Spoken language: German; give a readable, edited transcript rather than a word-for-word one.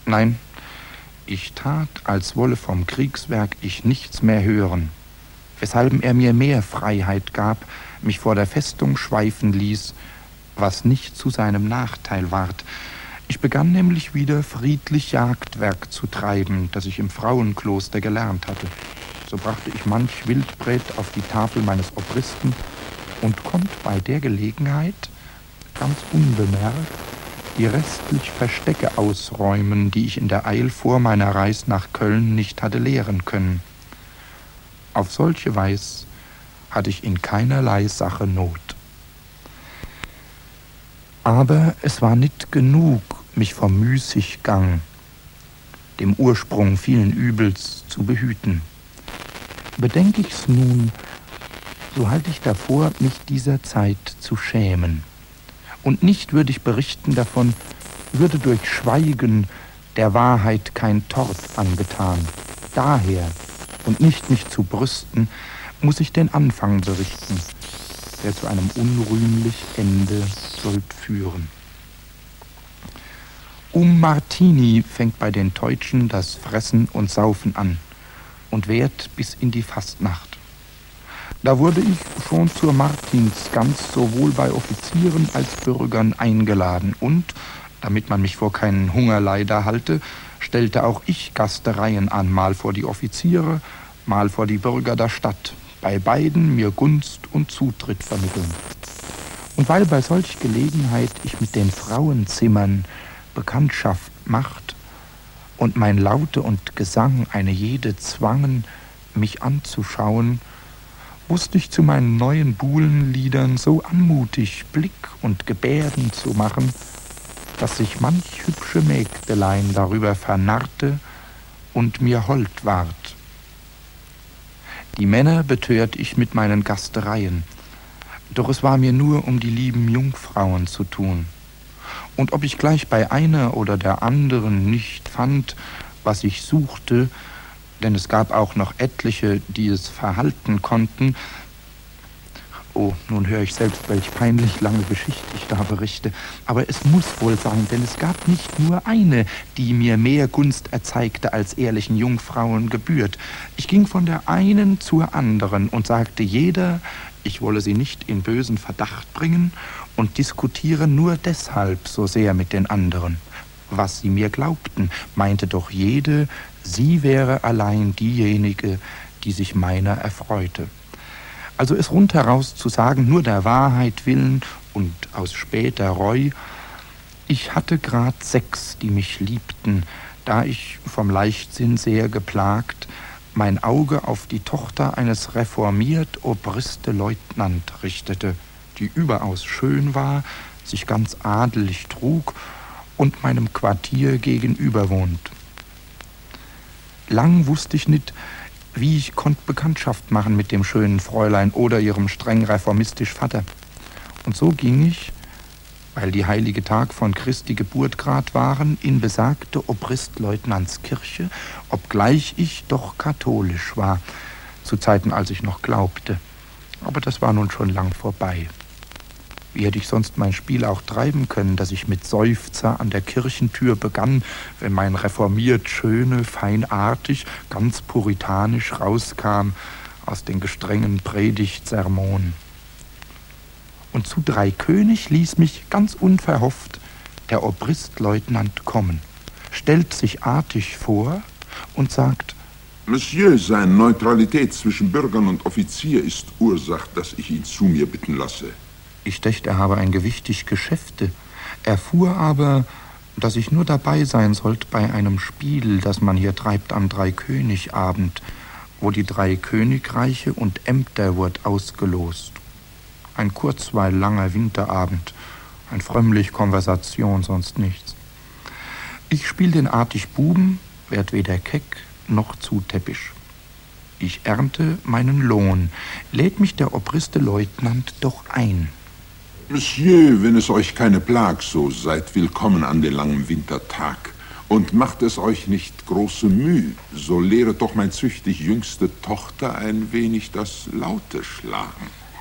Nein, ich tat, als wolle vom Kriegswerk ich nichts mehr hören, weshalb er mir mehr Freiheit gab, mich vor der Festung schweifen ließ, was nicht zu seinem Nachteil ward. Ich begann nämlich wieder friedlich Jagdwerk zu treiben, das ich im Frauenkloster gelernt hatte. So brachte ich manch Wildbret auf die Tafel meines Obristen und konnte bei der Gelegenheit, ganz unbemerkt, die restlich Verstecke ausräumen, die ich in der Eil vor meiner Reis nach Köln nicht hatte leeren können. Auf solche Weis hatte ich in keinerlei Sache Not. Aber es war nicht genug, mich vom Müßiggang, dem Ursprung vielen Übels, zu behüten. Bedenk ich's nun, so halte ich davor, mich dieser Zeit zu schämen. Und nicht würde ich berichten davon, würde durch Schweigen der Wahrheit kein Tort angetan. Daher, und nicht mich zu brüsten, muss ich den Anfang berichten, der zu einem unrühmlich Ende sollt führen. Martini fängt bei den Teutschen das Fressen und Saufen an und währt bis in die Fastnacht. Da wurde ich schon zur Martinsgans sowohl bei Offizieren als Bürgern eingeladen und, damit man mich vor keinen Hungerleider halte, stellte auch ich Gastereien an, mal vor die Offiziere, mal vor die Bürger der Stadt, bei beiden mir Gunst und Zutritt vermitteln. Und weil bei solch Gelegenheit ich mit den Frauenzimmern Bekanntschaft macht und mein Laute und Gesang eine jede zwangen, mich anzuschauen, wusste ich zu meinen neuen Buhlenliedern so anmutig Blick und Gebärden zu machen, dass sich manch hübsche Mägdelein darüber vernarrte und mir hold ward. Die Männer betört ich mit meinen Gastereien, doch es war mir nur um die lieben Jungfrauen zu tun. Und ob ich gleich bei einer oder der anderen nicht fand, was ich suchte, denn es gab auch noch etliche, die es verhalten konnten. Oh, nun höre ich selbst, welch peinlich lange Geschichte ich da berichte. Aber es muss wohl sein, denn es gab nicht nur eine, die mir mehr Gunst erzeigte, als ehrlichen Jungfrauen gebührt. Ich ging von der einen zur anderen und sagte jeder, ich wolle sie nicht in bösen Verdacht bringen und diskutiere nur deshalb so sehr mit den anderen. Was sie mir glaubten, meinte doch jede, sie wäre allein diejenige, die sich meiner erfreute. Also es rundheraus zu sagen, nur der Wahrheit willen und aus später Reu, ich hatte grad 6, die mich liebten, da ich vom Leichtsinn sehr geplagt, mein Auge auf die Tochter eines reformiert Obriste-Leutnant richtete, die überaus schön war, sich ganz adelig trug und meinem Quartier gegenüber wohnt. Lang wusste ich nicht, wie ich konnt Bekanntschaft machen mit dem schönen Fräulein oder ihrem streng reformistisch Vater. Und so ging ich, weil die heilige Tag von Christi Geburt grad waren, in besagte Obristleutnantskirche, obgleich ich doch katholisch war, zu Zeiten, als ich noch glaubte. Aber das war nun schon lang vorbei. Wie hätte ich sonst mein Spiel auch treiben können, dass ich mit Seufzer an der Kirchentür begann, wenn mein reformiert Schöne feinartig, ganz puritanisch rauskam aus den gestrengen Predigtsermonen. Und zu Dreikönig ließ mich ganz unverhofft der Obristleutnant kommen, stellt sich artig vor und sagt: Monsieur, seine Neutralität zwischen Bürgern und Offizier ist Ursache, dass ich ihn zu mir bitten lasse. Ich dächt, er habe ein gewichtig Geschäfte, erfuhr aber, dass ich nur dabei sein sollt bei einem Spiel, das man hier treibt am Dreikönigabend, wo die 3 Königreiche und Ämter wurd ausgelost. Ein kurzweil langer Winterabend, ein frömmlich Konversation, sonst nichts. Ich spiel den artig Buben, werd weder keck noch zu täppisch. Ich ernte meinen Lohn, lädt mich der Obriste-Leutnant doch ein. Monsieur, wenn es euch keine Plag, so seid willkommen an den langen Wintertag. Und macht es euch nicht große Mühe, so lehret doch mein züchtig jüngste Tochter ein wenig das laute Schlagen.